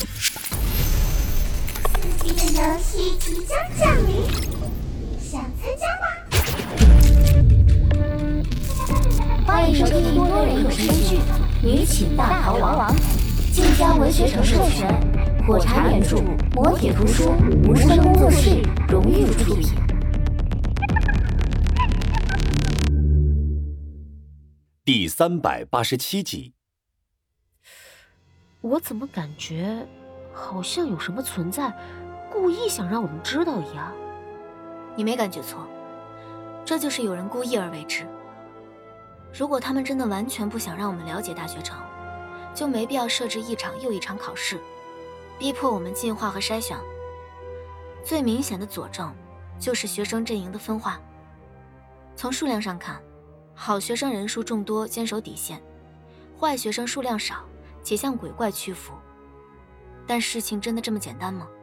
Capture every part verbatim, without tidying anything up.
刺激的游戏即将降临，想参加吗？ 欢迎收听多人有声剧《女寝大逃亡》，晋江文学城授权，火柴原著，磨铁图书，无声工作室荣誉出品。 第三百八十七集。 我怎么感觉好像有什么存在故意想让我们知道一样？ 你没感觉错，这就是有人故意而为之。如果他们真的完全不想让我们了解大学城，就没必要设置一场又一场考试，逼迫我们进化和筛选。最明显的佐证就是学生阵营的分化。从数量上看，好学生人数众多，坚守底线；坏学生数量少，且向鬼怪屈服。但事情真的这么简单吗？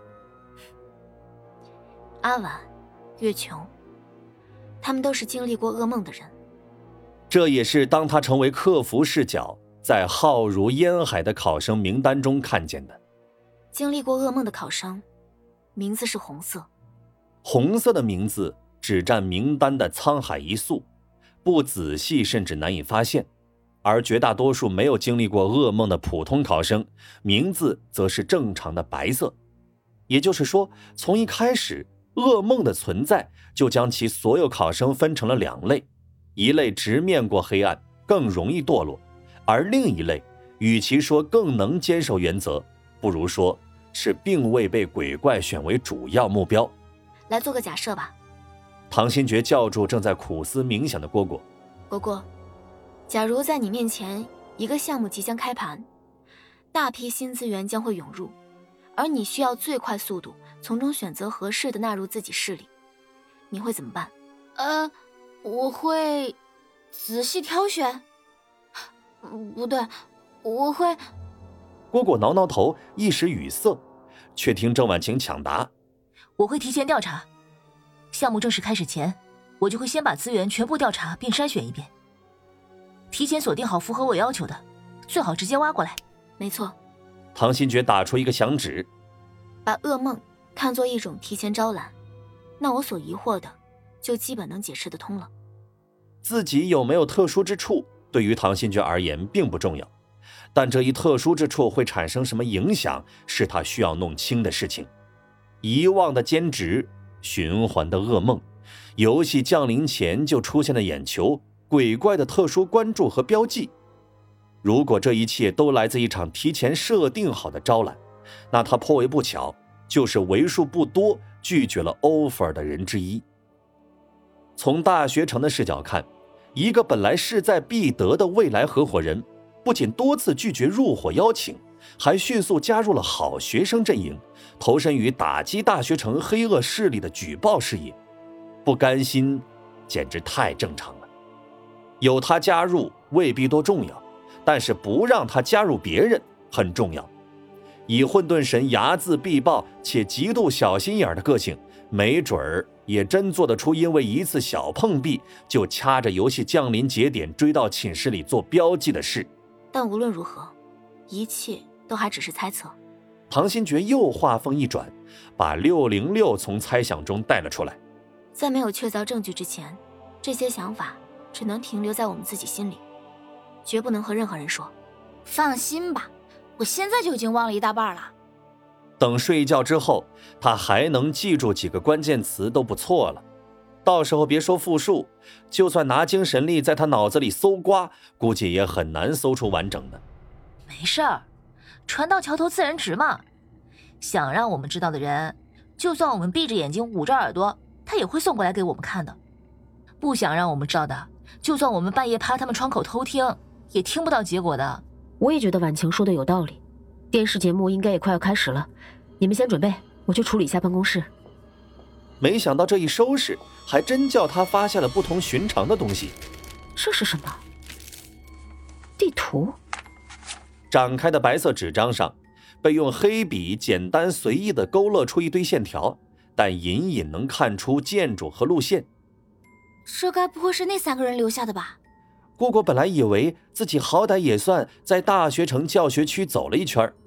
阿婉、月琼，他们都是经历过噩梦的人。 这也是当他成为客服视角，在浩如烟海的考生名单中看见的。 经历过噩梦的考生，名字是红色。 红色的名字只占名单的沧海一粟，不仔细甚至难以发现。而绝大多数没有经历过噩梦的普通考生，名字则是正常的白色。也就是说，从一开始，噩梦的存在就将其所有考生分成了两类，一类直面过黑暗，更容易堕落，而另一类与其说更能坚守原则，不如说是并未被鬼怪选为主要目标。 来做个假设吧。 唐新觉叫住正在苦思冥想的蝈蝈。 蝈蝈，假如在你面前一个项目即将开盘，大批新资源将会涌入，而你需要最快速度从中选择合适的纳入自己势力，你会怎么办？ 呃，我会仔细挑选。不对，我会…… 蝈蝈挠挠头，一时语塞，却听郑婉晴抢答： 我会提前调查，项目正式开始前，我就会先把资源全部调查并筛选一遍，提前锁定好符合我要求的，最好直接挖过来。 没错。 唐新觉打出一个响指， 把噩梦看作一种提前招揽，那我所疑惑的就基本能解释得通了。 自己有没有特殊之处，对于唐新觉而言并不重要，但这一特殊之处会产生什么影响，是他需要弄清的事情。遗忘的兼职，循环的噩梦，游戏降临前就出现的眼球，鬼怪的特殊关注和标记。如果这一切都来自一场提前设定好的招揽，那他颇为不巧，就是为数不多拒绝了 offer 的人之一。从大学城的视角看，一个本来势在必得的未来合伙人，不仅多次拒绝入伙邀请，还迅速加入了好学生阵营，投身于打击大学城黑恶势力的举报事业。不甘心简直太正常了。有他加入未必多重要，但是不让他加入别人很重要。以混沌神睚眦必报且极度小心眼的个性，没准儿也真做得出因为一次小碰壁就掐着游戏降临节点追到寝室里做标记的事。 但无论如何，一切都还只是猜测。 唐新觉又话锋一转，把六零六从猜想中带了出来。 在没有确凿证据之前，这些想法只能停留在我们自己心里，绝不能和任何人说。 放心吧，我现在就已经忘了一大半了。 等睡一觉之后，他还能记住几个关键词都不错了。到时候别说复述，就算拿精神力在他脑子里搜刮，估计也很难搜出完整的。 没事儿，船到桥头自然直嘛。想让我们知道的人，就算我们闭着眼睛捂着耳朵，他也会送过来给我们看的。不想让我们知道的，就算我们半夜趴他们窗口偷听，也听不到结果的。 我也觉得婉晴说的有道理，电视节目应该也快要开始了，你们先准备，我去处理一下办公室。 没想到这一收拾，还真叫他发现了不同寻常的东西。 这是什么？地图。 展开的白色纸张上，被用黑笔简单随意地勾勒出一堆线条，但隐隐能看出建筑和路线。 这该不会是那三个人留下的吧？ 蝈蝈本来以为自己好歹也算在大学城教学区走了一圈，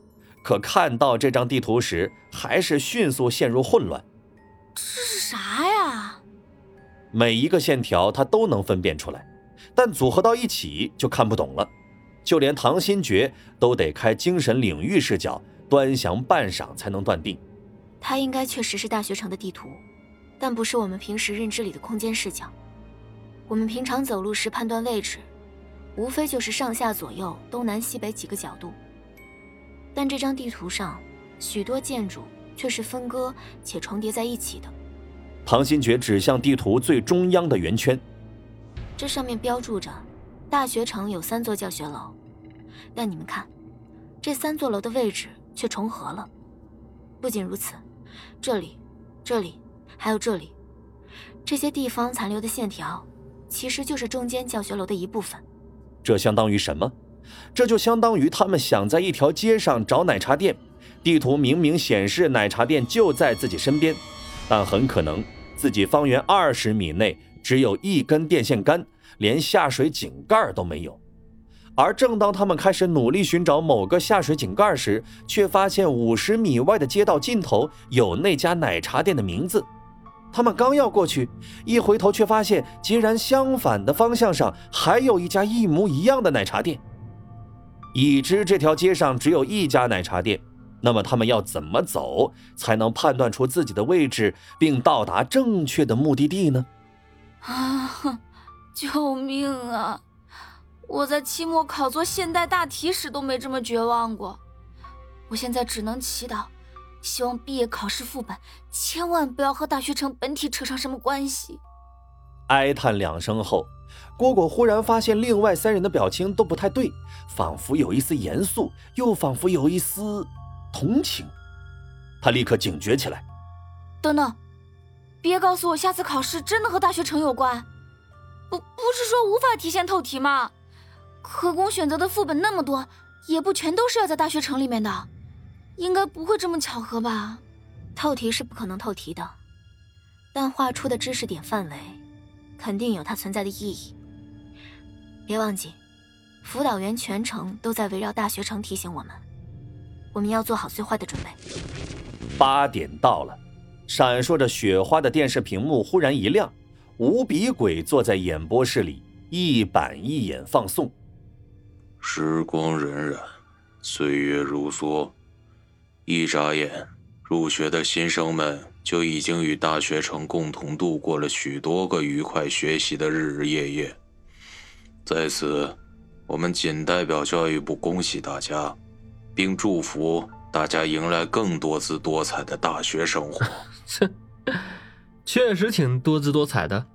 可看到这张地图时，还是迅速陷入混乱。 这是啥呀？ 每一个线条他都能分辨出来，但组合到一起就看不懂了。就连唐新觉都得开精神领域视角端详半晌才能断定。 它应该确实是大学城的地图，但不是我们平时认知里的空间视角。我们平常走路时判断位置，无非就是上下左右东南西北几个角度，但这张地图上许多建筑却是分割且重叠在一起的。 唐新觉指向地图最中央的圆圈， 这上面标注着大学城有三座教学楼，但你们看，这三座楼的位置却重合了。不仅如此，这里、这里还有这里，这些地方残留的线条其实就是中间教学楼的一部分。 这相当于什么？这就相当于他们想在一条街上找奶茶店，地图明明显示奶茶店就在自己身边，但很可能自己方圆二十米内只有一根电线杆，连下水井盖都没有。而正当他们开始努力寻找某个下水井盖时，却发现五十米外的街道尽头有那家奶茶店的名字。他们刚要过去，一回头却发现截然相反的方向上还有一家一模一样的奶茶店。已知这条街上只有一家奶茶店，那么他们要怎么走才能判断出自己的位置并到达正确的目的地呢？ 啊！救命啊！我在期末考做现代大题时都没这么绝望过。我现在只能祈祷，希望毕业考试副本千万不要和大学城本体扯上什么关系。 哀叹两声后，蝈蝈忽然发现另外三人的表情都不太对，仿佛有一丝严肃，又仿佛有一丝同情。他立刻警觉起来。 等等，别告诉我下次考试真的和大学城有关。不不是说无法提前透题吗？可供选择的副本那么多，也不全都是要在大学城里面的，应该不会这么巧合吧？ 透题是不可能透题的，但画出的知识点范围肯定有它存在的意义。别忘记，辅导员全程都在围绕大学城提醒我们，我们要做好最坏的准备。 八点到了，闪烁着雪花的电视屏幕忽然一亮，无比鬼坐在演播室里，一板一眼放送。 时光荏苒，岁月如梭，一眨眼，入学的新生们就已经与大学城共同度过了许多个愉快学习的日日夜夜。在此，我们仅代表教育部恭喜大家，并祝福大家迎来更多姿多彩的大学生活。 这确实挺多姿多彩的。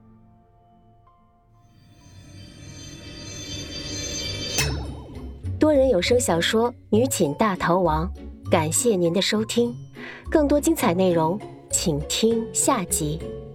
多人有声小说《女寝大逃亡》，感谢您的收听，更多精彩内容请听下集。